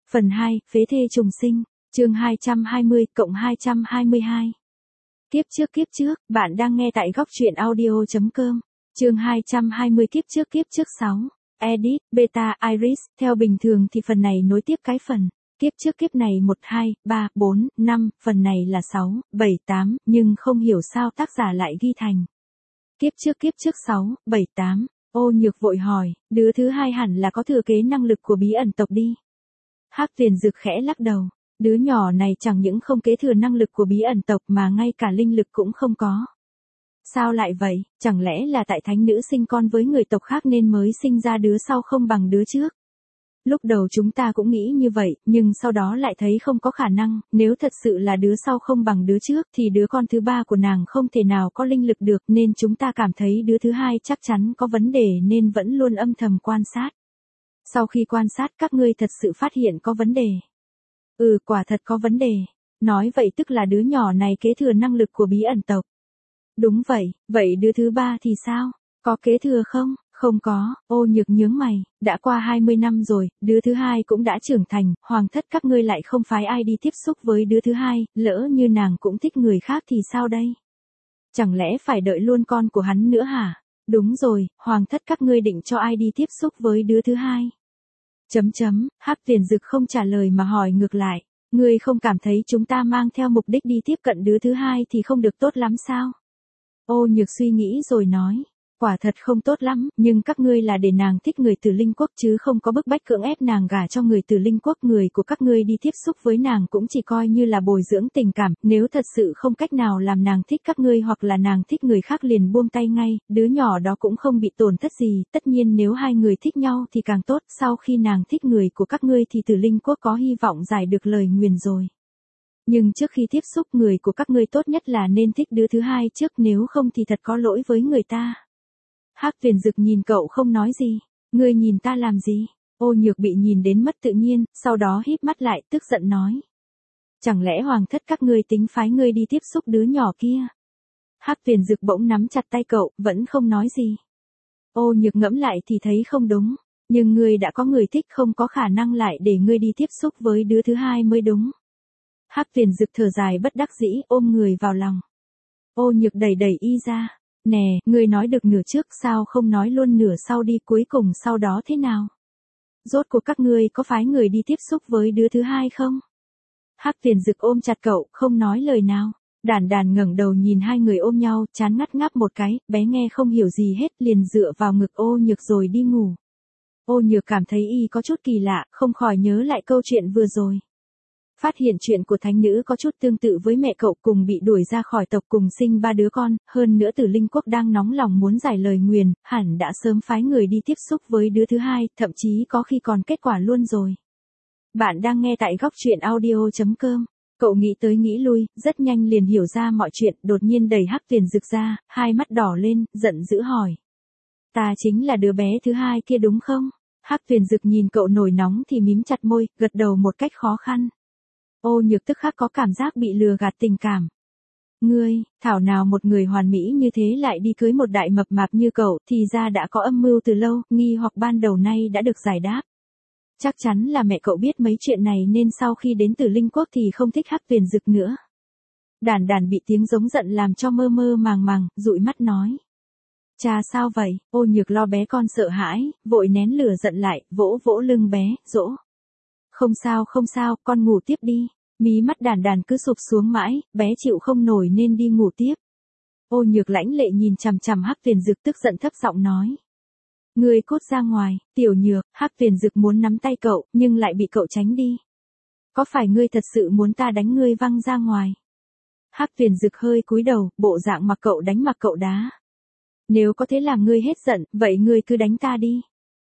Phần 2, phế thê trùng sinh, chương 220 cộng 222. Kiếp trước, bạn đang nghe tại góc truyện audio.com, chương 220 kiếp trước 6. Edit, Beta, Iris, theo bình thường thì phần này nối tiếp cái phần. Kiếp này 1, 2, 3, 4, 5, phần này là 6, 7, 8, nhưng không hiểu sao tác giả lại ghi thành. Kiếp trước 6, 7, 8, Ô Nhược vội hỏi, đứa thứ hai hẳn là có thừa kế năng lực của bí ẩn tộc đi. Hắc Tuyền Dực khẽ lắc đầu, đứa nhỏ này chẳng những không kế thừa năng lực của bí ẩn tộc mà ngay cả linh lực cũng không có. Sao lại vậy, chẳng lẽ là tại thánh nữ sinh con với người tộc khác nên mới sinh ra đứa sau không bằng đứa trước? Lúc đầu chúng ta cũng nghĩ như vậy, nhưng sau đó lại thấy không có khả năng, nếu thật sự là đứa sau không bằng đứa trước thì đứa con thứ ba của nàng không thể nào có linh lực được nên chúng ta cảm thấy đứa thứ hai chắc chắn có vấn đề nên vẫn luôn âm thầm quan sát. Sau khi quan sát các ngươi thật sự phát hiện có vấn đề. Quả thật có vấn đề. Nói vậy tức là đứa nhỏ này kế thừa năng lực của bí ẩn tộc. Đúng vậy, vậy đứa thứ ba thì sao? Có kế thừa không? Không có, Ô Nhược nhướng mày, đã qua 20 năm rồi, đứa thứ hai cũng đã trưởng thành, hoàng thất các ngươi lại không phái ai đi tiếp xúc với đứa thứ hai, lỡ như nàng cũng thích người khác thì sao đây? Chẳng lẽ phải đợi luôn con của hắn nữa hả? Đúng rồi, hoàng thất các ngươi định cho ai đi tiếp xúc với đứa thứ hai? Hắc Tuyền Dực không trả lời mà hỏi ngược lại, ngươi không cảm thấy chúng ta mang theo mục đích đi tiếp cận đứa thứ hai thì không được tốt lắm sao? Ô Nhược suy nghĩ rồi nói, quả thật không tốt lắm, nhưng các ngươi là để nàng thích người từ linh quốc chứ không có bức bách cưỡng ép nàng gả cho người từ linh quốc. Người của các ngươi đi tiếp xúc với nàng cũng chỉ coi như là bồi dưỡng tình cảm, nếu thật sự không cách nào làm nàng thích các ngươi hoặc là nàng thích người khác liền buông tay ngay, đứa nhỏ đó cũng không bị tổn thất gì, tất nhiên nếu hai người thích nhau thì càng tốt, sau khi nàng thích người của các ngươi thì từ linh quốc có hy vọng giải được lời nguyền rồi. Nhưng trước khi tiếp xúc người của các ngươi tốt nhất là nên thích đứa thứ hai trước, nếu không thì thật có lỗi với người ta. Hắc Tuyền Dực nhìn cậu không nói gì, ngươi nhìn ta làm gì? Ô Nhược bị nhìn đến mất tự nhiên, sau đó híp mắt lại tức giận nói. Chẳng lẽ hoàng thất các ngươi tính phái ngươi đi tiếp xúc đứa nhỏ kia? Hắc Tuyền Dực bỗng nắm chặt tay cậu, vẫn không nói gì. Ô Nhược ngẫm lại thì thấy không đúng, nhưng ngươi đã có người thích không có khả năng lại để ngươi đi tiếp xúc với đứa thứ hai mới đúng. Hắc Tuyền Dực thở dài bất đắc dĩ ôm người vào lòng. Ô Nhược đẩy y ra. Nè, ngươi nói được nửa trước sao không nói luôn nửa sau đi, cuối cùng sau đó thế nào? Rốt cuộc các ngươi có phái người đi tiếp xúc với đứa thứ hai không? Hắc Tuyền Dực ôm chặt cậu, không nói lời nào. Đàn ngẩng đầu nhìn hai người ôm nhau, chán ngắt ngáp một cái, bé nghe không hiểu gì hết liền dựa vào ngực Ô Nhược rồi đi ngủ. Ô Nhược cảm thấy y có chút kỳ lạ, không khỏi nhớ lại câu chuyện vừa rồi. Phát hiện chuyện của thánh nữ có chút tương tự với mẹ cậu, cùng bị đuổi ra khỏi tộc cùng sinh 3 đứa con, hơn nữa Tử Linh Quốc đang nóng lòng muốn giải lời nguyền, hẳn đã sớm phái người đi tiếp xúc với đứa thứ hai, thậm chí có khi còn kết quả luôn rồi. Bạn đang nghe tại góc truyện audio.com. Cậu nghĩ tới nghĩ lui, rất nhanh liền hiểu ra mọi chuyện, đột nhiên đẩy Hắc Tuyền Dực ra, hai mắt đỏ lên, giận dữ hỏi. Ta chính là đứa bé thứ hai kia đúng không? Hắc Tuyền Dực nhìn cậu nổi nóng thì mím chặt môi, gật đầu một cách khó khăn. Ô Nhược tức khắc có cảm giác bị lừa gạt tình cảm. Ngươi, thảo nào một người hoàn mỹ như thế lại đi cưới một đại mập mạp như cậu, thì ra đã có âm mưu từ lâu, nghi hoặc ban đầu nay đã được giải đáp. Chắc chắn là mẹ cậu biết mấy chuyện này nên sau khi đến từ Linh Quốc thì không thích Hắc Tuyền Dực nữa. Đàn bị tiếng giống giận làm cho mơ màng, dụi mắt nói. Cha sao vậy? Ô Nhược lo bé con sợ hãi, vội nén lửa giận lại, vỗ lưng bé, dỗ. Không sao, con ngủ tiếp đi. Mí mắt đàn cứ sụp xuống mãi, bé chịu không nổi nên đi ngủ tiếp. Ô Nhược lãnh lệ nhìn chằm chằm Hắc Tuyền Dực tức giận thấp giọng nói. Ngươi cút ra ngoài, Tiểu Nhược. Hắc Tuyền Dực muốn nắm tay cậu, nhưng lại bị cậu tránh đi. Có phải ngươi thật sự muốn ta đánh ngươi văng ra ngoài? Hắc Tuyền Dực hơi cúi đầu, bộ dạng mặc cậu đánh mặc cậu đá. Nếu có thể làm ngươi hết giận, vậy ngươi cứ đánh ta đi.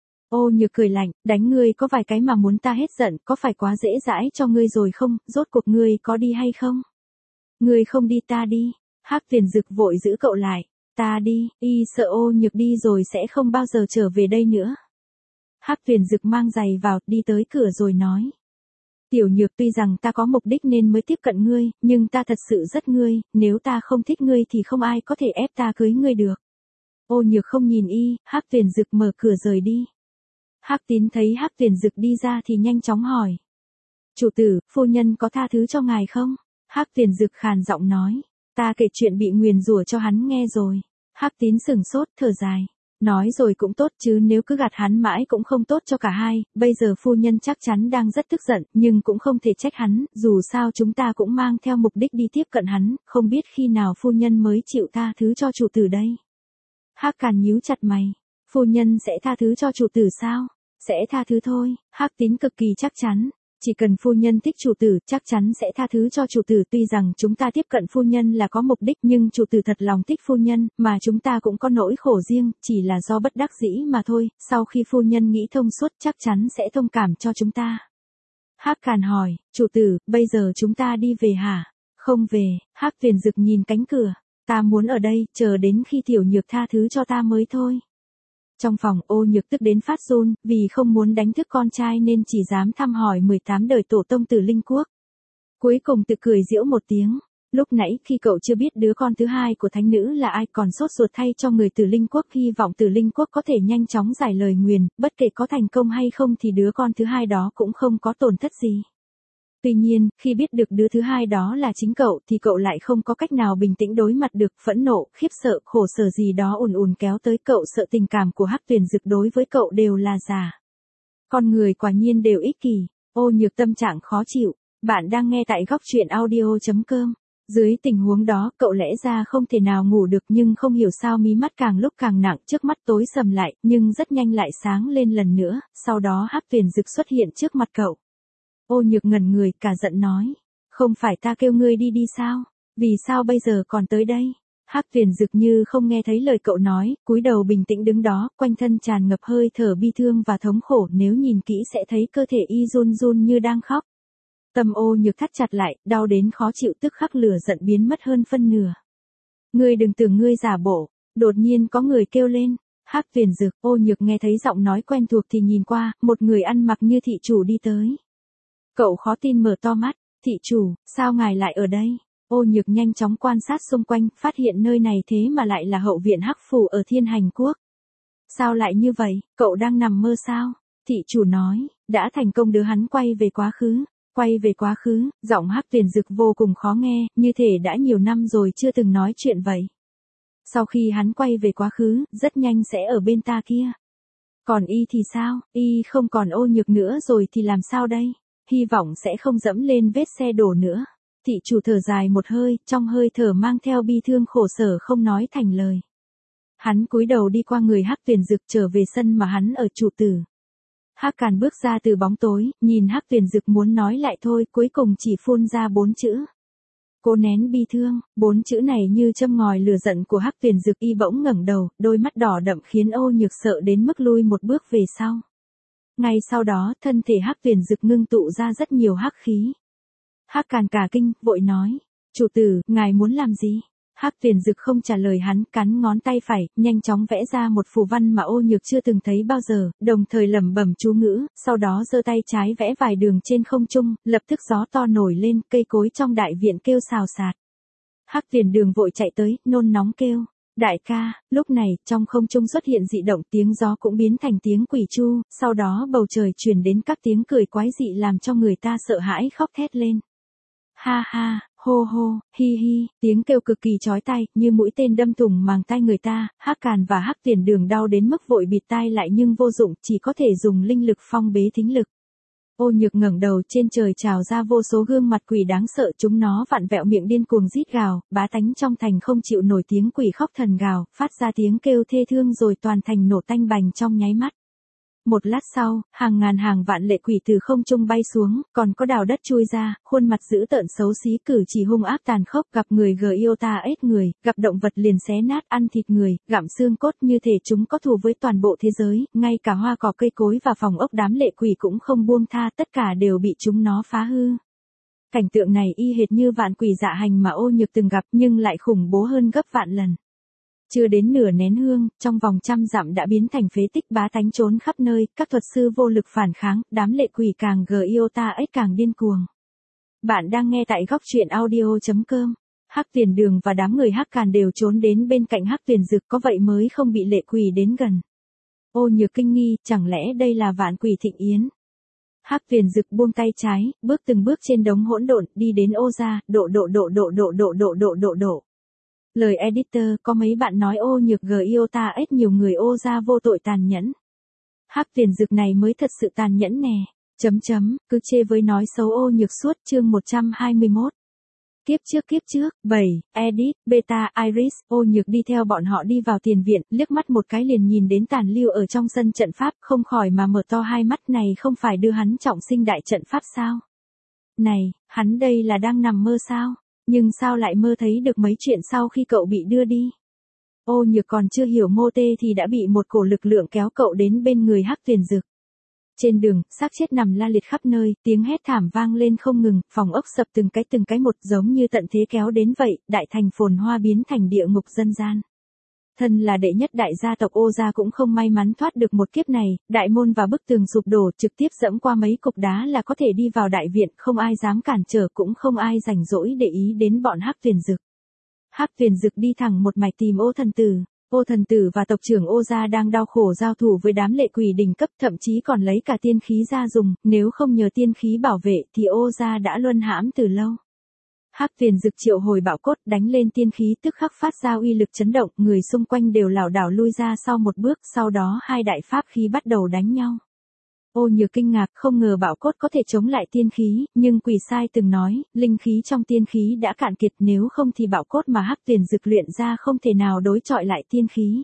Ô Nhược cười lạnh, đánh ngươi có vài cái mà muốn ta hết giận, có phải quá dễ dãi cho ngươi rồi không, rốt cuộc ngươi có đi hay không? Ngươi không đi ta đi. Hắc Tuyền Dực vội giữ cậu lại. Ta đi, y sợ Ô Nhược đi rồi sẽ không bao giờ trở về đây nữa. Hắc Tuyền Dực mang giày vào, đi tới cửa rồi nói. Tiểu Nhược, tuy rằng ta có mục đích nên mới tiếp cận ngươi, nhưng ta thật sự rất ngươi, nếu ta không thích ngươi thì không ai có thể ép ta cưới ngươi được. Ô Nhược không nhìn y, Hắc Tuyền Dực mở cửa rời đi. Hắc Tín thấy Hắc Tuyền Dực đi ra thì nhanh chóng hỏi. Chủ tử, phu nhân có tha thứ cho ngài không? Hắc Tiền Dực khàn giọng nói. Ta kể chuyện bị nguyền rủa cho hắn nghe rồi. Hắc Tín sừng sốt, thở dài. Nói rồi cũng tốt chứ nếu cứ gạt hắn mãi cũng không tốt cho cả hai, bây giờ phu nhân chắc chắn đang rất tức giận, nhưng cũng không thể trách hắn, dù sao chúng ta cũng mang theo mục đích đi tiếp cận hắn, không biết khi nào phu nhân mới chịu tha thứ cho chủ tử đây. Hắc Càn nhíu chặt mày, phu nhân sẽ tha thứ cho chủ tử sao? Sẽ tha thứ thôi, Hắc Tín cực kỳ chắc chắn. Chỉ cần phu nhân thích chủ tử, chắc chắn sẽ tha thứ cho chủ tử. Tuy rằng chúng ta tiếp cận phu nhân là có mục đích, nhưng chủ tử thật lòng thích phu nhân, mà chúng ta cũng có nỗi khổ riêng, chỉ là do bất đắc dĩ mà thôi. Sau khi phu nhân nghĩ thông suốt, chắc chắn sẽ thông cảm cho chúng ta. Hắc Càn hỏi, chủ tử, bây giờ chúng ta đi về hả? Không về, Hắc Tiền Dực nhìn cánh cửa. Ta muốn ở đây, chờ đến khi Tiểu Nhược tha thứ cho ta mới thôi. Trong phòng, Ô Nhược tức đến phát run, vì không muốn đánh thức con trai nên chỉ dám thăm hỏi 18 đời tổ tông Tử Linh Quốc. Cuối cùng tự cười giễu một tiếng. Lúc nãy khi cậu chưa biết đứa con thứ hai của thánh nữ là ai, còn sốt ruột thay cho người Tử Linh Quốc, hy vọng Tử Linh Quốc có thể nhanh chóng giải lời nguyền, bất kể có thành công hay không thì đứa con thứ hai đó cũng không có tổn thất gì. Tuy nhiên, khi biết được đứa thứ hai đó là chính cậu thì cậu lại không có cách nào bình tĩnh đối mặt được, phẫn nộ, khiếp sợ, khổ sở gì đó ùn ùn kéo tới cậu, sợ tình cảm của Hắc Tuyền Dực đối với cậu đều là giả. Con người quả nhiên đều ích kỷ. Ô Nhược tâm trạng khó chịu. Bạn đang nghe tại góc truyện audio.com. Dưới tình huống đó, cậu lẽ ra không thể nào ngủ được, nhưng không hiểu sao mí mắt càng lúc càng nặng, trước mắt tối sầm lại, nhưng rất nhanh lại sáng lên lần nữa, sau đó Hắc Tuyền Dực xuất hiện trước mặt cậu. Ô Nhược ngẩn người, cả giận nói. Không phải ta kêu ngươi đi đi sao? Vì sao bây giờ còn tới đây? Hắc Tuyền Dực như không nghe thấy lời cậu nói, cúi đầu bình tĩnh đứng đó, quanh thân tràn ngập hơi thở bi thương và thống khổ, nếu nhìn kỹ sẽ thấy cơ thể y run run như đang khóc. Tâm Ô Nhược thắt chặt lại, đau đến khó chịu, tức khắc lửa giận biến mất hơn phân nửa. Ngươi đừng tưởng ngươi giả bộ. Đột nhiên có người kêu lên. Hắc Tuyền Dực. Ô Nhược nghe thấy giọng nói quen thuộc thì nhìn qua, một người ăn mặc như thị chủ đi tới. Cậu khó tin mở to mắt. Thị chủ, sao ngài lại ở đây? Ô Nhược nhanh chóng quan sát xung quanh, phát hiện nơi này thế mà lại là hậu viện Hắc Phủ ở Thiên Hành Quốc. Sao lại như vậy, cậu đang nằm mơ sao? Thị chủ nói, đã thành công đưa hắn quay về quá khứ. Quay về quá khứ, giọng Hắc Tuyền Dực vô cùng khó nghe, như thể đã nhiều năm rồi chưa từng nói chuyện vậy. Sau khi hắn quay về quá khứ, rất nhanh sẽ ở bên ta kia. Còn y thì sao, y không còn Ô Nhược nữa rồi thì làm sao đây? Hy vọng sẽ không dẫm lên vết xe đổ nữa. Thị chủ thở dài một hơi, trong hơi thở mang theo bi thương khổ sở không nói thành lời. Hắn cúi đầu đi qua người Hắc Tuyền Dực trở về sân mà hắn ở, chủ tử. Hắc Càn bước ra từ bóng tối, nhìn Hắc Tuyền Dực muốn nói lại thôi, cuối cùng chỉ phun ra 4 chữ. Cố nén bi thương. 4 chữ này như châm ngòi lửa giận của Hắc Tuyền Dực, y bỗng ngẩng đầu, đôi mắt đỏ đậm khiến Ô Nhược sợ đến mức lui một bước về sau. Ngay sau đó, thân thể Hắc Tuyền Dực ngưng tụ ra rất nhiều hắc khí. Hắc Càn cả kinh, vội nói, chủ tử, ngài muốn làm gì? Hắc Tuyền Dực không trả lời hắn, cắn ngón tay phải, nhanh chóng vẽ ra một phù văn mà Ô Nhược chưa từng thấy bao giờ, đồng thời lẩm bẩm chú ngữ, sau đó giơ tay trái vẽ vài đường trên không trung, lập tức gió to nổi lên, cây cối trong đại viện kêu xào xạc. Hắc Tiền Đường vội chạy tới, nôn nóng kêu, đại ca. Lúc này, trong không trung xuất hiện dị động, tiếng gió cũng biến thành tiếng quỷ chu, sau đó bầu trời truyền đến các tiếng cười quái dị làm cho người ta sợ hãi khóc thét lên. Ha ha, hô hô, hi hi, tiếng kêu cực kỳ chói tai, như mũi tên đâm thủng màng tai người ta. Hắc Càn và Hắc Tiền Đường đau đến mức vội bịt tai lại nhưng vô dụng, chỉ có thể dùng linh lực phong bế thính lực. Ô Nhược ngẩng đầu, trên trời trào ra vô số gương mặt quỷ đáng sợ, chúng nó vặn vẹo miệng điên cuồng rít gào, bá tánh trong thành không chịu nổi tiếng quỷ khóc thần gào, phát ra tiếng kêu thê thương rồi toàn thành nổ tanh bành trong nháy mắt. Một lát sau, hàng ngàn hàng vạn lệ quỷ từ không trung bay xuống, còn có đào đất chui ra, khuôn mặt dữ tợn xấu xí, cử chỉ hung ác tàn khốc, gặp người Giota ết người, gặp động vật liền xé nát, ăn thịt người, gặm xương cốt, như thể chúng có thù với toàn bộ thế giới, ngay cả hoa cỏ cây cối và phòng ốc đám lệ quỷ cũng không buông tha, tất cả đều bị chúng nó phá hư. Cảnh tượng này y hệt như vạn quỷ dạ hành mà Ô Nhược từng gặp, nhưng lại khủng bố hơn gấp vạn lần. Chưa đến nửa nén hương, trong vòng 100 dặm đã biến thành phế tích, bá tánh trốn khắp nơi, các thuật sư vô lực phản kháng, đám lệ quỷ càng Giota ếch càng điên cuồng. Bạn đang nghe tại góc truyện audio.com. Hắc Tiền Đường và đám người Hắc Càn đều trốn đến bên cạnh Hắc Tuyền Dực, có vậy mới không bị lệ quỷ đến gần. Ô Nhược kinh nghi, chẳng lẽ đây là vạn quỷ thịnh yến? Hắc Tuyền Dực buông tay trái, bước từng bước trên đống hỗn độn, đi đến ô gia, độ. Lời editor, có mấy bạn nói ô nhược Giota ít nhiều người ô gia vô tội tàn nhẫn. Hắc Tuyền Dực này mới thật sự tàn nhẫn nè. Cứ chê với nói xấu ô nhược suốt chương 121. Kiếp trước, 7, Edith, Beta, Iris, ô nhược đi theo bọn họ đi vào tiền viện, liếc mắt một cái liền nhìn đến tàn lưu ở trong sân trận pháp, không khỏi mà mở to hai mắt, này không phải đưa hắn trọng sinh đại trận pháp sao? Này, hắn đây là đang nằm mơ sao? Nhưng sao lại mơ thấy được mấy chuyện sau khi cậu bị đưa đi? Ô nhược còn chưa hiểu mô tê thì đã bị một cổ lực lượng kéo cậu đến bên người Hắc Tuyền Dực. Trên đường, xác chết nằm la liệt khắp nơi, tiếng hét thảm vang lên không ngừng, phòng ốc sập từng cái một giống như tận thế kéo đến vậy, đại thành phồn hoa biến thành địa ngục dân gian. Thân là đệ nhất đại gia tộc Ô gia cũng không may mắn thoát được một kiếp này, đại môn và bức tường sụp đổ, trực tiếp dẫm qua mấy cục đá là có thể đi vào đại viện, không ai dám cản trở, cũng không ai rảnh rỗi để ý đến bọn Hắc Tuyền Dực. Hắc Tuyền Dực đi thẳng một mạch tìm Ô thần tử. Ô thần tử và tộc trưởng Ô gia đang đau khổ giao thủ với đám lệ quỷ đỉnh cấp, thậm chí còn lấy cả tiên khí ra dùng, nếu không nhờ tiên khí bảo vệ thì Ô gia đã luân hãm từ lâu. Hắc Tuyền Dực triệu hồi bạo cốt, đánh lên tiên khí tức khắc phát ra uy lực chấn động, người xung quanh đều lảo đảo lui ra sau một bước, sau đó hai đại pháp khí bắt đầu đánh nhau. Ô nhược kinh ngạc, không ngờ bạo cốt có thể chống lại tiên khí, nhưng quỷ sai từng nói, linh khí trong tiên khí đã cạn kiệt, nếu không thì bạo cốt mà Hắc Tuyền Dực luyện ra không thể nào đối chọi lại tiên khí.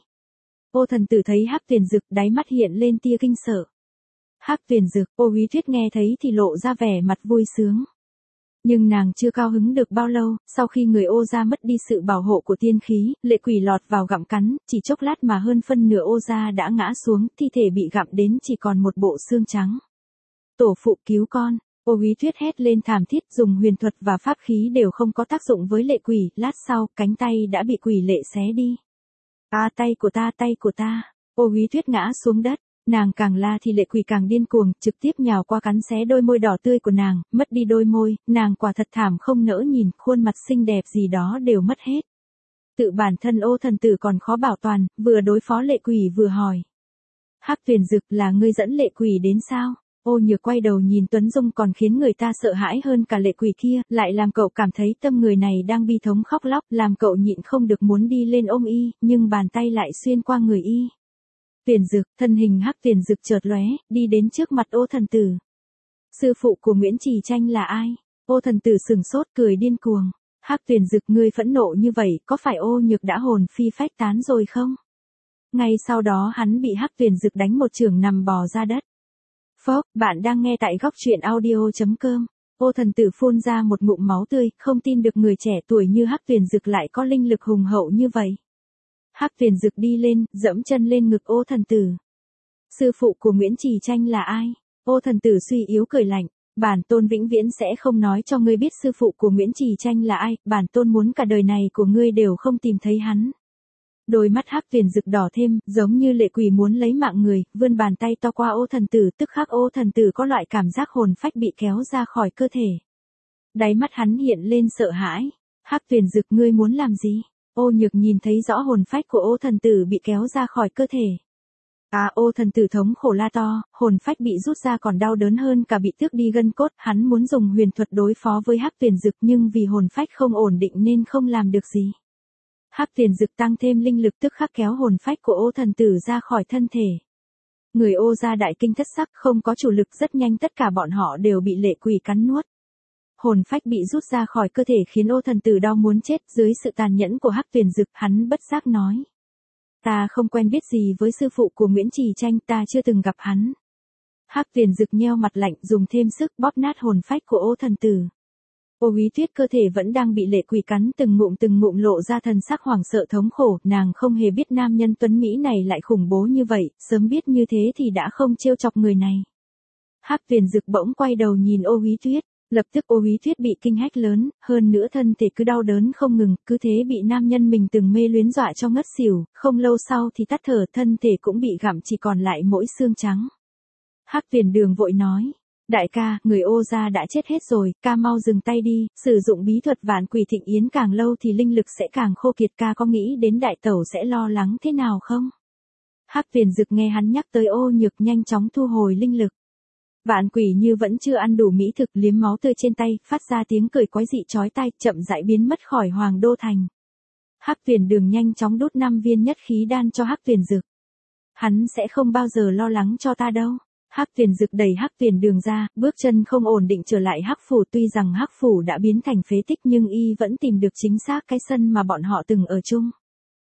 Ô thần tử thấy Hắc Tuyền Dực, đáy mắt hiện lên tia kinh sợ. Hắc Tuyền Dực, Ô Úy Tuyết nghe thấy thì lộ ra vẻ mặt vui sướng. Nhưng nàng chưa cao hứng được bao lâu, sau khi người Ô gia mất đi sự bảo hộ của tiên khí, lệ quỷ lọt vào gặm cắn, chỉ chốc lát mà hơn phân nửa Ô gia đã ngã xuống, thi thể bị gặm đến chỉ còn một bộ xương trắng. Tổ phụ cứu con, Ô Úy Tuyết hét lên thảm thiết, dùng huyền thuật và pháp khí đều không có tác dụng với lệ quỷ, lát sau, cánh tay đã bị quỷ lệ xé đi. Tay của ta, Ô Úy Tuyết ngã xuống đất. Nàng càng la thì lệ quỷ càng điên cuồng, trực tiếp nhào qua cắn xé đôi môi đỏ tươi của nàng, mất đi đôi môi, nàng quả thật thảm không nỡ nhìn, khuôn mặt xinh đẹp gì đó đều mất hết. Tự bản thân Ô thần tử còn khó bảo toàn, vừa đối phó lệ quỷ vừa hỏi. Hắc Tuyền Dực, là ngươi dẫn lệ quỷ đến sao? Ô nhược quay đầu nhìn Tuấn Dung còn khiến người ta sợ hãi hơn cả lệ quỷ kia, lại làm cậu cảm thấy tâm người này đang bi thống khóc lóc, làm cậu nhịn không được muốn đi lên ôm y, nhưng bàn tay lại xuyên qua người y. Tuyền Dực, thân hình Hắc Tuyền Dực chợt lóe, đi đến trước mặt Ô thần tử. Sư phụ của Nguyễn Trì Tranh là ai? Ô thần tử sừng sốt cười điên cuồng. Hắc Tuyền Dực, ngươi phẫn nộ như vậy, có phải Ô nhược đã hồn phi phách tán rồi không? Ngay sau đó hắn bị Hắc Tuyền Dực đánh một chưởng nằm bò ra đất. Phốc, bạn đang nghe tại góc truyện audio.com. Ô thần tử phun ra một ngụm máu tươi, không tin được người trẻ tuổi như Hắc Tuyền Dực lại có linh lực hùng hậu như vậy. Hắc Tuyền Dực đi lên, dẫm chân lên ngực Ô thần tử. Sư phụ của Nguyễn Trì Tranh là ai? Ô thần tử suy yếu cười lạnh. Bản tôn vĩnh viễn sẽ không nói cho ngươi biết sư phụ của Nguyễn Trì Tranh là ai, bản tôn muốn cả đời này của ngươi đều không tìm thấy hắn. Đôi mắt Hắc Tuyền Dực đỏ thêm, giống như lệ quỷ muốn lấy mạng người, vươn bàn tay to qua Ô thần tử, tức khắc Ô thần tử có loại cảm giác hồn phách bị kéo ra khỏi cơ thể. Đáy mắt hắn hiện lên sợ hãi. Hắc Tuyền Dực, ngươi muốn làm gì? Ô nhược nhìn thấy rõ hồn phách của Ô thần tử bị kéo ra khỏi cơ thể. Ô thần tử thống khổ la to, hồn phách bị rút ra còn đau đớn hơn cả bị tước đi gân cốt, hắn muốn dùng huyền thuật đối phó với Hắc Tuyền Dực nhưng vì hồn phách không ổn định nên không làm được gì. Hắc Tuyền Dực tăng thêm linh lực tức khắc kéo hồn phách của Ô thần tử ra khỏi thân thể. Người Ô gia đại kinh thất sắc, không có chủ lực, rất nhanh tất cả bọn họ đều bị lệ quỷ cắn nuốt. Hồn phách bị rút ra khỏi cơ thể khiến Ô thần tử đau muốn chết, dưới sự tàn nhẫn của Hắc Tuyền Dực, hắn bất giác nói. Ta không quen biết gì với sư phụ của Nguyễn Trì Tranh, ta chưa từng gặp hắn. Hắc Tuyền Dực nheo mặt lạnh, dùng thêm sức bóp nát hồn phách của Ô thần tử. Ô Úy Tuyết cơ thể vẫn đang bị lệ quỷ cắn từng ngụm lộ ra thần sắc hoảng sợ thống khổ, nàng không hề biết nam nhân tuấn Mỹ này lại khủng bố như vậy, sớm biết như thế thì đã không trêu chọc người này. Hắc Tuyền Dực bỗng quay đầu nhìn Ô Úy Tuyết. Lập tức Ô Úy Tuyết bị kinh hách lớn, hơn nữa thân thể cứ đau đớn không ngừng, cứ thế bị nam nhân mình từng mê luyến dọa cho ngất xỉu, không lâu sau thì tắt thở, thân thể cũng bị gặm chỉ còn lại mỗi xương trắng. Hắc Tuyền Đường vội nói, đại ca, người Ô gia đã chết hết rồi, ca mau dừng tay đi, sử dụng bí thuật vạn quỷ thịnh yến càng lâu thì linh lực sẽ càng khô kiệt, ca có nghĩ đến đại tẩu sẽ lo lắng thế nào không? Hắc Tuyền Dực nghe hắn nhắc tới Ô nhược nhanh chóng thu hồi linh lực. Vạn quỷ như vẫn chưa ăn đủ mỹ thực, liếm máu tươi trên tay, phát ra tiếng cười quái dị chói tai, chậm rãi biến mất khỏi Hoàng Đô Thành. Hắc Tuyền Đường nhanh chóng đút 5 viên nhất khí đan cho Hắc Tuyền Dực. Hắn sẽ không bao giờ lo lắng cho ta đâu. Hắc Tuyền Dực đẩy Hắc Tuyền Đường ra, bước chân không ổn định trở lại Hắc phủ, tuy rằng Hắc phủ đã biến thành phế tích nhưng y vẫn tìm được chính xác cái sân mà bọn họ từng ở chung.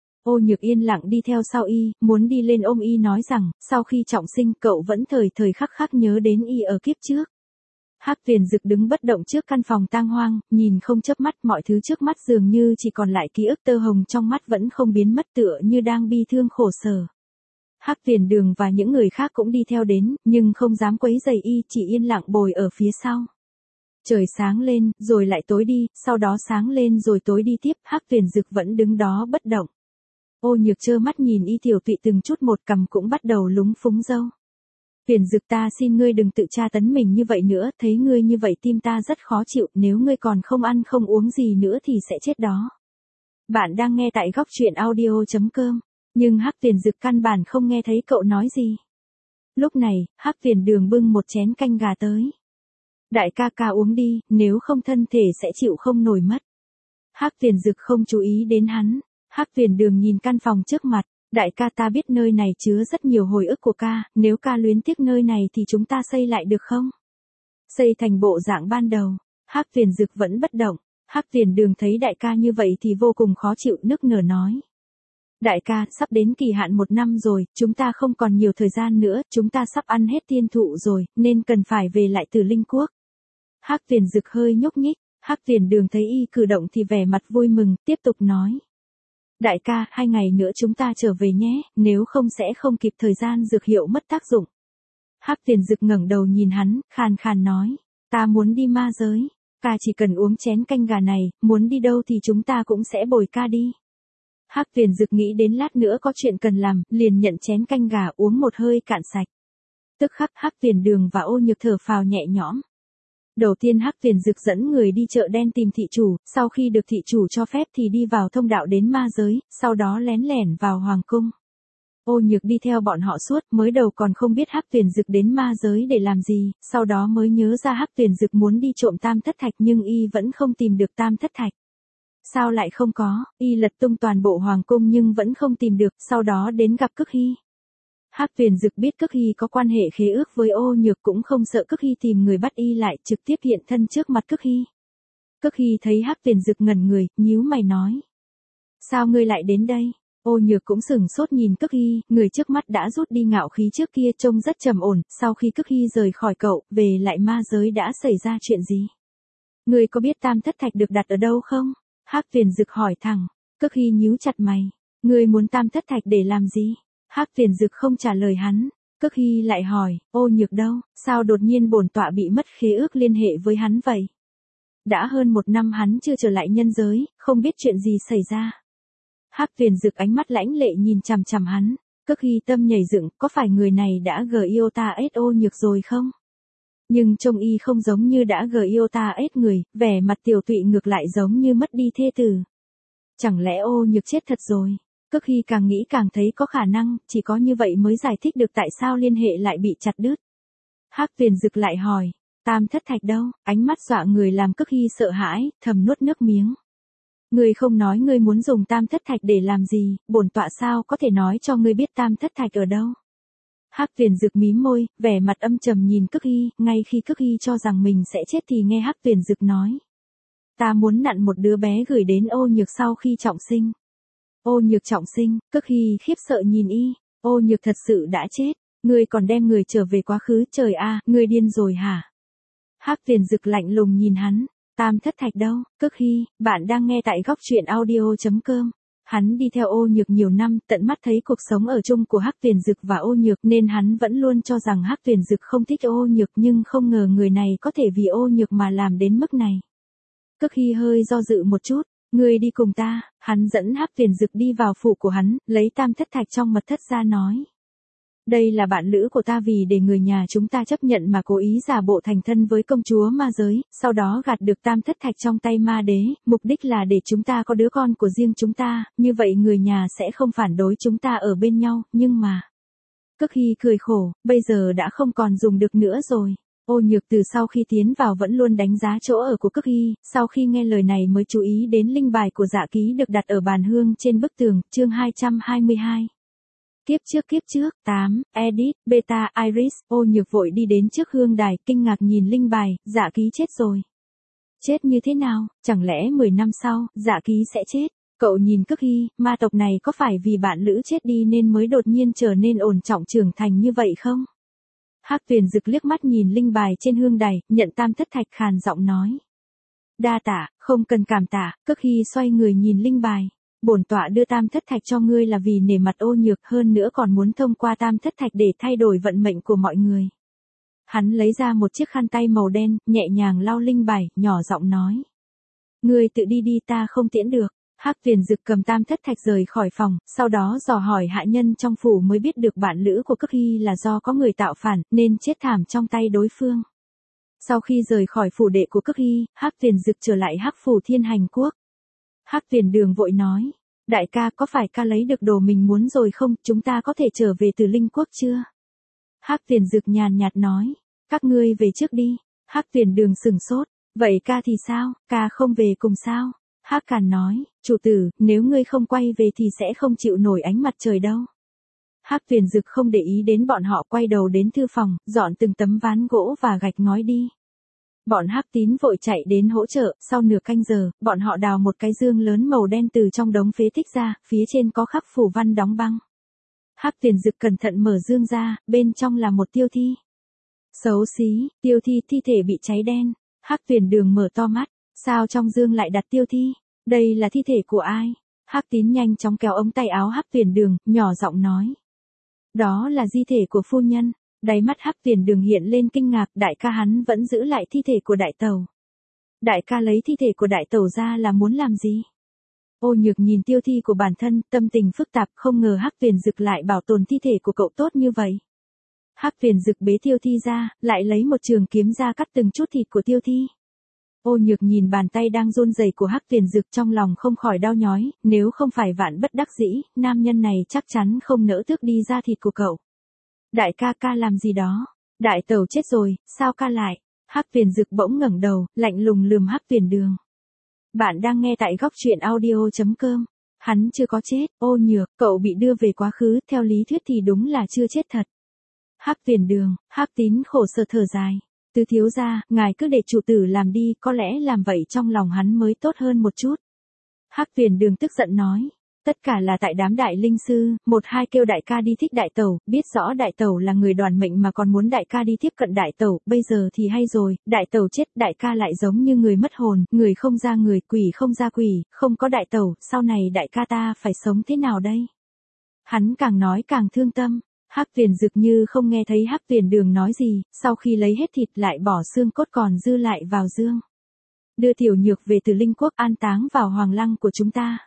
Ô Nhược yên lặng đi theo sau y, muốn đi lên ôm y nói rằng, sau khi trọng sinh cậu vẫn thời thời khắc khắc nhớ đến y ở kiếp trước. Hắc Tuyền Dực đứng bất động trước căn phòng tang hoang, nhìn không chớp mắt, mọi thứ trước mắt dường như chỉ còn lại ký ức tơ hồng trong mắt vẫn không biến mất, tựa như đang bi thương khổ sở. Hắc Tuyền Đường và những người khác cũng đi theo đến, nhưng không dám quấy rầy y, chỉ yên lặng bồi ở phía sau. Trời sáng lên, rồi lại tối đi, sau đó sáng lên rồi tối đi tiếp, Hắc Tuyền Dực vẫn đứng đó bất động. Ô Nhược trơ mắt nhìn y tiểu tụy từng chút một, cằm cũng bắt đầu lúng phúng râu. Tuyền Dực, ta xin ngươi đừng tự tra tấn mình như vậy nữa, thấy ngươi như vậy tim ta rất khó chịu, nếu ngươi còn không ăn không uống gì nữa thì sẽ chết đó. Bạn đang nghe tại góc truyện audio.com, nhưng Hắc Tuyền Dực căn bản không nghe thấy cậu nói gì. Lúc này, Hắc Tuyền Đường bưng một chén canh gà tới. Đại ca ca uống đi, nếu không thân thể sẽ chịu không nổi mất. Hắc Tuyền Dực không chú ý đến hắn. Hắc Tuyền Đường nhìn căn phòng trước mặt, đại ca, ta biết nơi này chứa rất nhiều hồi ức của ca, nếu ca luyến tiếc nơi này thì chúng ta xây lại được không? Xây thành bộ dạng ban đầu. Hắc Tuyền Dực vẫn bất động. Hắc Tuyền Đường thấy đại ca như vậy thì vô cùng khó chịu, nức nở nói. Đại ca, sắp đến kỳ hạn 1 năm rồi, chúng ta không còn nhiều thời gian nữa, chúng ta sắp ăn hết tiên thụ rồi, nên cần phải về lại Tử Linh Quốc. Hắc Tuyền Dực hơi nhúc nhích. Hắc Tuyền Đường thấy y cử động thì vẻ mặt vui mừng, tiếp tục nói. Đại ca, 2 ngày nữa chúng ta trở về nhé, nếu không sẽ không kịp thời gian dược hiệu mất tác dụng. Hắc Tuyền Dực ngẩng đầu nhìn hắn, khàn khàn nói, ta muốn đi ma giới, ca chỉ cần uống chén canh gà này, muốn đi đâu thì chúng ta cũng sẽ bồi ca đi. Hắc Tuyền Dực nghĩ đến lát nữa có chuyện cần làm, liền nhận chén canh gà uống một hơi cạn sạch. Tức khắc Hắc Tuyền Đường và Ô Nhược thở phào nhẹ nhõm. Đầu tiên Hắc Tuyền Dực dẫn người đi chợ đen tìm thị chủ, sau khi được thị chủ cho phép thì đi vào thông đạo đến ma giới, sau đó lén lẻn vào hoàng cung. Ô Nhược đi theo bọn họ suốt, mới đầu còn không biết Hắc Tuyền Dực đến ma giới để làm gì, sau đó mới nhớ ra Hắc Tuyền Dực muốn đi trộm Tam Thất Thạch nhưng y vẫn không tìm được Tam Thất Thạch. Sao lại không có, y lật tung toàn bộ hoàng cung nhưng vẫn không tìm được, sau đó đến gặp Cức Hy. Hắc Tuyền Dực biết Cức Hy có quan hệ khế ước với Ô Nhược cũng không sợ Cức Hy tìm người bắt y lại, trực tiếp hiện thân trước mặt Cức Hy. Cức Hy thấy Hắc Tuyền Dực ngẩn người, nhíu mày nói. Sao ngươi lại đến đây? Ô Nhược cũng sửng sốt nhìn Cức Hy, người trước mắt đã rút đi ngạo khí trước kia trông rất trầm ổn, sau khi Cức Hy rời khỏi cậu, về lại ma giới đã xảy ra chuyện gì? Ngươi có biết Tam Thất Thạch được đặt ở đâu không? Hắc Tuyền Dực hỏi thẳng. Cức Hy nhíu chặt mày. Ngươi muốn Tam Thất Thạch để làm gì? Hắc Tuyền Dực không trả lời hắn. Cức Hy lại hỏi, Ô Nhược đâu, sao đột nhiên bổn tọa bị mất khế ước liên hệ với hắn vậy? Đã hơn 1 năm hắn chưa trở lại nhân giới, không biết chuyện gì xảy ra. Hắc Tuyền Dực ánh mắt lãnh lệ nhìn chằm chằm hắn. Cức Hy tâm nhảy dựng, có phải người này đã yêu ta ết Ô Nhược rồi không? Nhưng trông y không giống như đã yêu ta ết người, vẻ mặt tiểu tụy ngược lại giống như mất đi thê tử. Chẳng lẽ Ô Nhược chết thật rồi? Cức Hy càng nghĩ càng thấy có khả năng, chỉ có như vậy mới giải thích được tại sao liên hệ lại bị chặt đứt. Hắc Tuyền Dực lại hỏi, Tam Thất Thạch đâu? Ánh mắt dọa người làm Cức Hy sợ hãi, thầm nuốt nước miếng. Ngươi không nói ngươi muốn dùng Tam Thất Thạch để làm gì, bổn tọa sao có thể nói cho ngươi biết Tam Thất Thạch ở đâu? Hắc Tuyền Dực mím môi, vẻ mặt âm trầm nhìn Cức Hy, ngay khi Cức Hy cho rằng mình sẽ chết thì nghe Hắc Tuyền Dực nói. Ta muốn nặn một đứa bé gửi đến Ô Nhược sau khi trọng sinh. Ô Nhược trọng sinh, Cức Hy khiếp sợ nhìn y, Ô Nhược thật sự đã chết, ngươi còn đem người trở về quá khứ, trời a, ngươi điên rồi hả? Hắc Tuyền Dực lạnh lùng nhìn hắn, Tam Thất Thạch đâu? Cức Hy, bạn đang nghe tại góc truyện audio.com. Hắn đi theo Ô Nhược nhiều năm, tận mắt thấy cuộc sống ở chung của Hắc Tuyền Dực và Ô Nhược nên hắn vẫn luôn cho rằng Hắc Tuyền Dực không thích Ô Nhược nhưng không ngờ người này có thể vì Ô Nhược mà làm đến mức này. Cức Hy hơi do dự một chút, ngươi đi cùng ta, hắn dẫn Hắc Tuyền Dực đi vào phủ của hắn, lấy Tam Thất Thạch trong mật thất ra nói. Đây là bạn lữ của ta, vì để người nhà chúng ta chấp nhận mà cố ý giả bộ thành thân với công chúa ma giới, sau đó gạt được Tam Thất Thạch trong tay ma đế, mục đích là để chúng ta có đứa con của riêng chúng ta, như vậy người nhà sẽ không phản đối chúng ta ở bên nhau, nhưng mà... Cức Hy cười khổ, bây giờ đã không còn dùng được nữa rồi. Ô Nhược từ sau khi tiến vào vẫn luôn đánh giá chỗ ở của Cức Hy, sau khi nghe lời này mới chú ý đến linh bài của Dạ Ký được đặt ở bàn hương trên bức tường, chương 222. Kiếp trước, 8, Edit, Beta, Iris, Ô Nhược vội đi đến trước hương đài, kinh ngạc nhìn linh bài, Dạ Ký chết rồi. Chết như thế nào, chẳng lẽ 10 năm sau, Dạ Ký sẽ chết? Cậu nhìn Cức Hy, ma tộc này có phải vì bạn lữ chết đi nên mới đột nhiên trở nên ổn trọng trưởng thành như vậy không? Hắc Tuyền Dực liếc mắt nhìn linh bài trên hương đài, nhận tam thất thạch khàn giọng nói. Đa tạ, không cần cảm tạ, Cức Hy xoay người nhìn linh bài. Bổn tọa đưa tam thất thạch cho ngươi là vì nể mặt Ô Nhược, hơn nữa còn muốn thông qua tam thất thạch để thay đổi vận mệnh của mọi người. Hắn lấy ra một chiếc khăn tay màu đen, nhẹ nhàng lau linh bài, nhỏ giọng nói. Ngươi tự đi đi, ta không tiễn được. Hắc Tuyền Dực cầm tam thất thạch rời khỏi phòng, sau đó dò hỏi hạ nhân trong phủ mới biết được bạn lữ của Cức Hy là do có người tạo phản, nên chết thảm trong tay đối phương. Sau khi rời khỏi phủ đệ của Cức Hy, Hắc Tuyền Dực trở lại Hắc phủ Thiên Hành Quốc. Hắc Tuyền Đường vội nói, đại ca có phải ca lấy được đồ mình muốn rồi không, chúng ta có thể trở về Từ Linh Quốc chưa? Hắc Tuyền Dực nhàn nhạt nói, các ngươi về trước đi. Hắc Tuyền Đường sừng sốt, vậy ca thì sao, ca không về cùng sao? Hắc Càn nói, chủ tử, nếu ngươi không quay về thì sẽ không chịu nổi ánh mặt trời đâu. Hắc Tuyền Dực không để ý đến bọn họ, quay đầu đến thư phòng, dọn từng tấm ván gỗ và gạch ngói đi. Bọn Hắc Tín vội chạy đến hỗ trợ, sau nửa canh giờ, bọn họ đào một cái dương lớn màu đen từ trong đống phế tích ra, phía trên có khắc phù văn đóng băng. Hắc Tuyền Dực cẩn thận mở dương ra, bên trong là một tiêu thi. Xấu xí, tiêu thi, thi thể bị cháy đen. Hắc Tuyền Đường mở to mắt, sao trong dương lại đặt tiêu thi? Đây là thi thể của ai? Hắc Tín nhanh chóng kéo ống tay áo Hắc Tuyền Đường, nhỏ giọng nói. Đó là di thể của phu nhân. Đáy mắt Hắc Tuyền Đường hiện lên kinh ngạc, đại ca hắn vẫn giữ lại thi thể của đại tẩu. Đại ca lấy thi thể của đại tẩu ra là muốn làm gì? Ô Nhược nhìn tiêu thi của bản thân, tâm tình phức tạp, không ngờ Hắc Tuyền Dực lại bảo tồn thi thể của cậu tốt như vậy. Hắc Tuyền Dực bế tiêu thi ra, lại lấy một trường kiếm ra cắt từng chút thịt của tiêu thi. Ô Nhược nhìn bàn tay đang run rẩy của Hắc Tuyền Dực, trong lòng không khỏi đau nhói, nếu không phải vạn bất đắc dĩ, nam nhân này chắc chắn không nỡ tước đi da thịt của cậu. Đại ca ca làm gì đó? Đại tẩu chết rồi, sao ca lại? Hắc Tuyền Dực bỗng ngẩng đầu, lạnh lùng lườm Hắc Tuyền Đường. Bạn đang nghe tại góc truyện audio.com. Hắn chưa có chết, Ô Nhược, cậu bị đưa về quá khứ, theo lý thuyết thì đúng là chưa chết thật. Hắc Tuyền Đường, Hắc Tín khổ sở thở dài. Tứ thiếu gia, ngài cứ để chủ tử làm đi, có lẽ làm vậy trong lòng hắn mới tốt hơn một chút. Hắc Tuyền Đường tức giận nói. Tất cả là tại đám đại linh sư, một hai kêu đại ca đi thích đại tẩu, biết rõ đại tẩu là người đoàn mệnh mà còn muốn đại ca đi tiếp cận đại tẩu, bây giờ thì hay rồi, đại tẩu chết, đại ca lại giống như người mất hồn, người không ra người, quỷ không ra quỷ, không có đại tẩu, sau này đại ca ta phải sống thế nào đây? Hắn càng nói càng thương tâm. Hắc Tuyền Dực như không nghe thấy Hắc Tuyền Đường nói gì, sau khi lấy hết thịt lại bỏ xương cốt còn dư lại vào dương. Đưa Tiểu Nhược về Từ Linh Quốc an táng vào hoàng lăng của chúng ta.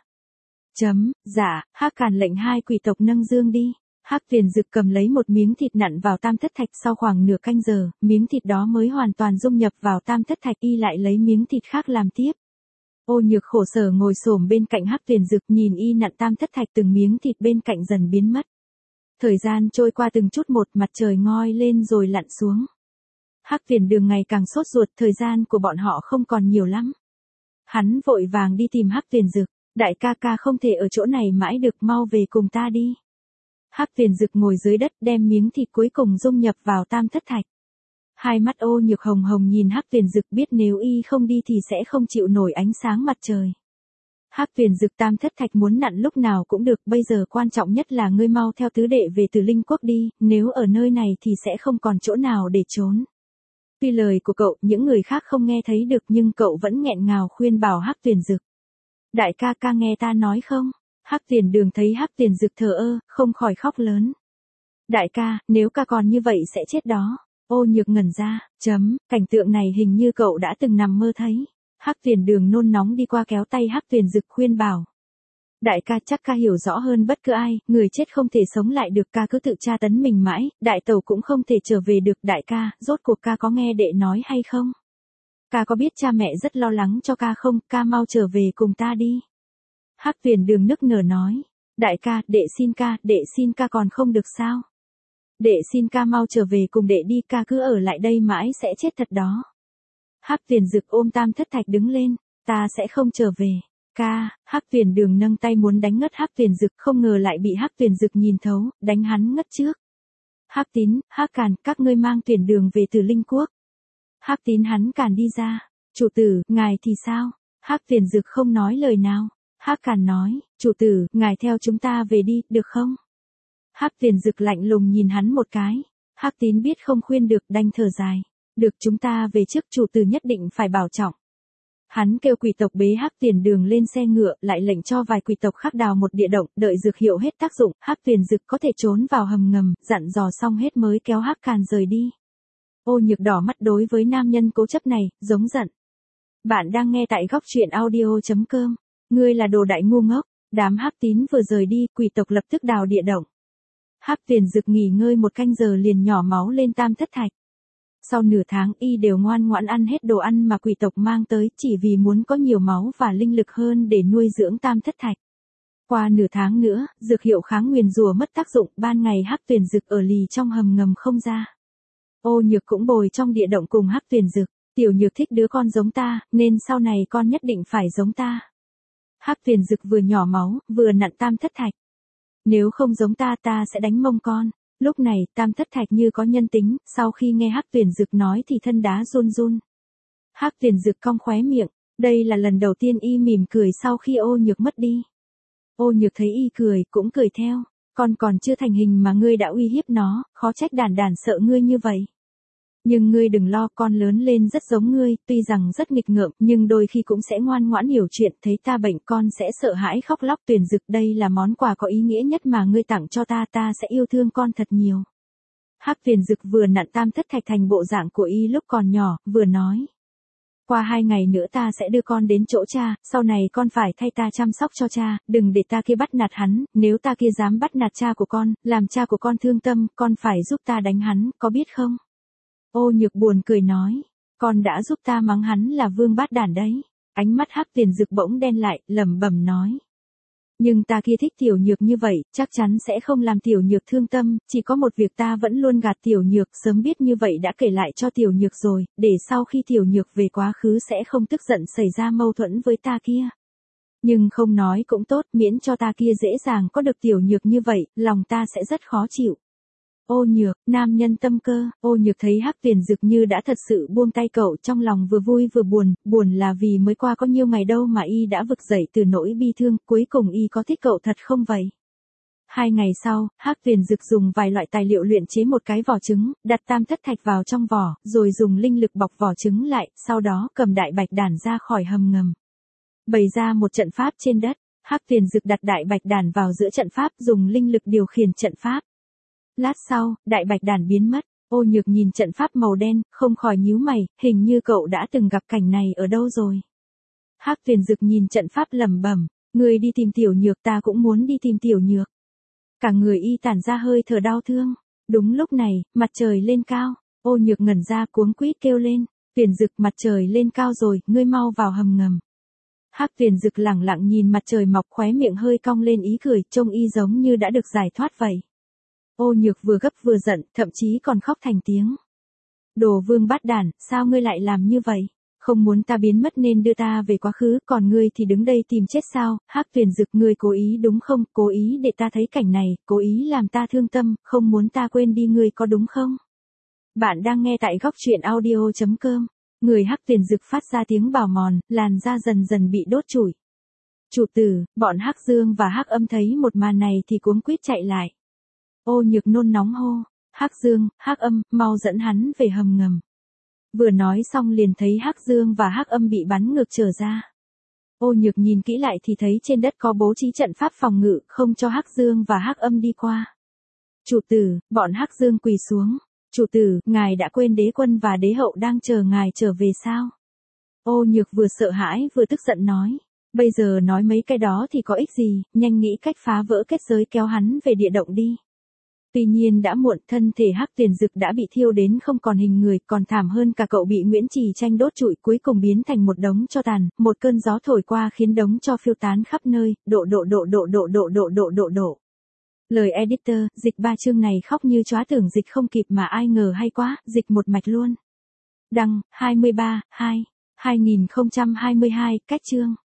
Dạ, Hắc Càn lệnh hai quỷ tộc nâng dương đi. Hắc Tuyền Dực cầm lấy một miếng thịt nặn vào tam thất thạch, sau khoảng nửa canh giờ, miếng thịt đó mới hoàn toàn dung nhập vào tam thất thạch, y lại lấy miếng thịt khác làm tiếp. Ô Nhược khổ sở ngồi xổm bên cạnh Hắc Tuyền Dực, nhìn y nặn tam thất thạch, từng miếng thịt bên cạnh dần biến mất. Thời gian trôi qua từng chút một, mặt trời ngoi lên rồi lặn xuống. Hắc Tuyền Đường ngày càng sốt ruột, thời gian của bọn họ không còn nhiều lắm. Hắn vội vàng đi tìm Hắc Tuyền Dực. Đại ca ca không thể ở chỗ này mãi được, mau về cùng ta đi. Hắc Tuyền Dực ngồi dưới đất, đem miếng thịt cuối cùng dung nhập vào tam thất thạch. Hai mắt Ô Nhược hồng hồng nhìn Hắc Tuyền Dực, biết nếu y không đi thì sẽ không chịu nổi ánh sáng mặt trời. Hắc Tuyền Dực, tam thất thạch muốn nặn lúc nào cũng được, bây giờ quan trọng nhất là ngươi mau theo tứ đệ về Từ Linh Quốc đi, nếu ở nơi này thì sẽ không còn chỗ nào để trốn. Tuy lời của cậu những người khác không nghe thấy được, nhưng cậu vẫn nghẹn ngào khuyên bảo Hắc Tuyền Dực. Đại ca ca nghe ta nói không? Hắc Tuyền Đường thấy Hắc Tuyền Dực thờ ơ, không khỏi khóc lớn. Đại ca, nếu ca còn như vậy sẽ chết đó. Ô Nhược ngẩn ra, cảnh tượng này hình như cậu đã từng nằm mơ thấy. Hắc Tuyền Đường nôn nóng đi qua kéo tay Hắc Tuyền Dực khuyên bảo. Đại ca, chắc ca hiểu rõ hơn bất cứ ai, người chết không thể sống lại được, ca cứ tự tra tấn mình mãi, đại tẩu cũng không thể trở về được. Đại ca, rốt cuộc ca có nghe đệ nói hay không? Ca có biết cha mẹ rất lo lắng cho ca không, ca mau trở về cùng ta đi. Hắc Tuyền Đường nức nở nói. Đại ca, đệ xin ca còn không được sao? Đệ xin ca mau trở về cùng đệ đi, ca cứ ở lại đây mãi sẽ chết thật đó. Hắc Tuyền Dực ôm Tam Thất Thạch đứng lên, ta sẽ không trở về. Ca, Hắc Tuyền Đường nâng tay muốn đánh ngất Hắc Tuyền Dực, không ngờ lại bị Hắc Tuyền Dực nhìn thấu, đánh hắn ngất trước. Hắc Tín, Hắc Càn, các ngươi mang Tuyền Đường về Tử Linh Quốc. Hắc Tín hắn Càn đi ra, chủ tử, ngài thì sao? Hắc Tuyền Dực không nói lời nào. Hắc Càn nói, chủ tử, ngài theo chúng ta về đi, được không? Hắc Tuyền Dực lạnh lùng nhìn hắn một cái. Hắc Tín biết không khuyên được, đành thở dài. Được, chúng ta về trước, chủ tử nhất định phải bảo trọng. Hắn kêu quỷ tộc bế Hắc Tuyền Đường lên xe ngựa, lại lệnh cho vài quỷ tộc khác đào một địa động, đợi dược hiệu hết tác dụng, Hắc Tuyền Dực có thể trốn vào hầm ngầm, dặn dò xong hết mới kéo Hắc Càn rời đi. Ô Nhược đỏ mắt đối với nam nhân cố chấp này, giống giận. Bạn đang nghe tại góc truyện audio.com. Ngươi là đồ đại ngu ngốc. Đám Hắc Tín vừa rời đi, quỷ tộc lập tức đào địa động. Hắc Tuyền Dực nghỉ ngơi một canh giờ liền nhỏ máu lên Tam Thất Thạch. Sau nửa tháng y đều ngoan ngoãn ăn hết đồ ăn mà quỷ tộc mang tới, chỉ vì muốn có nhiều máu và linh lực hơn để nuôi dưỡng Tam Thất Thạch. Qua nửa tháng nữa, dược hiệu kháng nguyền rủa mất tác dụng, ban ngày Hắc Tuyền Dực ở lì trong hầm ngầm không ra. Ô Nhược cũng bồi trong địa động cùng Hắc Tuyền Dực. Tiểu Nhược thích đứa con giống ta, nên sau này con nhất định phải giống ta. Hắc Tuyền Dực vừa nhỏ máu, vừa nặn Tam Thất Thạch. Nếu không giống ta, ta sẽ đánh mông con. Lúc này, Tam Thất Thạch như có nhân tính, sau khi nghe Hắc Tuyền Dực nói thì thân đá run run. Hắc Tuyền Dực cong khóe miệng, đây là lần đầu tiên y mỉm cười sau khi Ô Nhược mất đi. Ô Nhược thấy y cười, cũng cười theo. Con còn chưa thành hình mà ngươi đã uy hiếp nó, khó trách Đản Đản sợ ngươi như vậy. Nhưng ngươi đừng lo, con lớn lên rất giống ngươi, tuy rằng rất nghịch ngợm, nhưng đôi khi cũng sẽ ngoan ngoãn hiểu chuyện, thấy ta bệnh con sẽ sợ hãi khóc lóc. Tuyền Dực, đây là món quà có ý nghĩa nhất mà ngươi tặng cho ta, ta sẽ yêu thương con thật nhiều. Hắc Tuyền Dực vừa nặn Tam Thất Thạch thành bộ dạng của y lúc còn nhỏ, vừa nói. Qua 2 ngày nữa ta sẽ đưa con đến chỗ cha, sau này con phải thay ta chăm sóc cho cha, đừng để ta kia bắt nạt hắn, nếu ta kia dám bắt nạt cha của con, làm cha của con thương tâm, con phải giúp ta đánh hắn, có biết không? Ô Nhược buồn cười nói, con đã giúp ta mắng hắn là vương bát đản đấy. Ánh mắt Hắc Tuyền Dực bỗng đen lại, lẩm bẩm nói. Nhưng ta kia thích Tiểu Nhược như vậy, chắc chắn sẽ không làm Tiểu Nhược thương tâm, chỉ có một việc ta vẫn luôn gạt Tiểu Nhược, sớm biết như vậy đã kể lại cho Tiểu Nhược rồi, để sau khi Tiểu Nhược về quá khứ sẽ không tức giận xảy ra mâu thuẫn với ta kia. Nhưng không nói cũng tốt, miễn cho ta kia dễ dàng có được Tiểu Nhược như vậy, lòng ta sẽ rất khó chịu. Ô Nhược, nam nhân tâm cơ. Ô Nhược thấy Hắc Tuyền Dực như đã thật sự buông tay cậu, trong lòng vừa vui vừa buồn, buồn là vì mới qua có nhiêu ngày đâu mà y đã vực dậy từ nỗi bi thương, cuối cùng y có thích cậu thật không vậy? 2 ngày sau, Hắc Tuyền Dực dùng vài loại tài liệu luyện chế một cái vỏ trứng, đặt Tam Thất Thạch vào trong vỏ, rồi dùng linh lực bọc vỏ trứng lại, sau đó cầm Đại Bạch Đản ra khỏi hầm ngầm. Bày ra một trận pháp trên đất, Hắc Tuyền Dực đặt Đại Bạch Đản vào giữa trận pháp, dùng linh lực điều khiển trận pháp. Lát sau, Đại Bạch Đản biến mất. Ô Nhược nhìn trận pháp màu đen, không khỏi nhíu mày, hình như cậu đã từng gặp cảnh này ở đâu rồi. Hắc Tuyền Dực nhìn trận pháp lẩm bẩm, người đi tìm Tiểu Nhược, ta cũng muốn đi tìm Tiểu Nhược. Cả người y tản ra hơi thở đau thương. Đúng lúc này, mặt trời lên cao. Ô Nhược ngẩn ra cuống quýt kêu lên, Tuyền Dực, mặt trời lên cao rồi, ngươi mau vào hầm ngầm. Hắc Tuyền Dực lẳng lặng nhìn mặt trời mọc, khóe miệng hơi cong lên ý cười, trông y giống như đã được giải thoát vậy. Ô Nhược vừa gấp vừa giận, thậm chí còn khóc thành tiếng. Đồ vương bát đản, sao ngươi lại làm như vậy? Không muốn ta biến mất nên đưa ta về quá khứ, còn ngươi thì đứng đây tìm chết sao? Hắc Tuyền Dực, ngươi cố ý đúng không? Cố ý để ta thấy cảnh này, cố ý làm ta thương tâm, không muốn ta quên đi ngươi có đúng không? Bạn đang nghe tại góc truyện audio.com. Người Hắc Tuyền Dực phát ra tiếng bào mòn, làn da dần dần bị đốt trụi. Chủ tử, bọn Hắc Dương và Hắc Âm thấy một màn này thì cuống quýt chạy lại. Ô Nhược nôn nóng hô, Hắc Dương, Hắc Âm, mau dẫn hắn về hầm ngầm. Vừa nói xong liền thấy Hắc Dương và Hắc Âm bị bắn ngược trở ra. Ô Nhược nhìn kỹ lại thì thấy trên đất có bố trí trận pháp phòng ngự, không cho Hắc Dương và Hắc Âm đi qua. Chủ tử, bọn Hắc Dương quỳ xuống. Chủ tử, ngài đã quên đế quân và đế hậu đang chờ ngài trở về sao? Ô Nhược vừa sợ hãi vừa tức giận nói. Bây giờ nói mấy cái đó thì có ích gì, nhanh nghĩ cách phá vỡ kết giới kéo hắn về địa động đi. Tuy nhiên đã muộn, thân thể Hắc Tuyền Dực đã bị thiêu đến không còn hình người, còn thảm hơn cả cậu bị Nguyễn Trì Tranh đốt trụi, cuối cùng biến thành một đống tro tàn, một cơn gió thổi qua khiến đống tro phiêu tán khắp nơi, độ. Lời editor, dịch 3 chương này khóc như chóa, tưởng dịch không kịp mà ai ngờ hay quá, dịch một mạch luôn. Đăng, 23/2/2022, cách chương.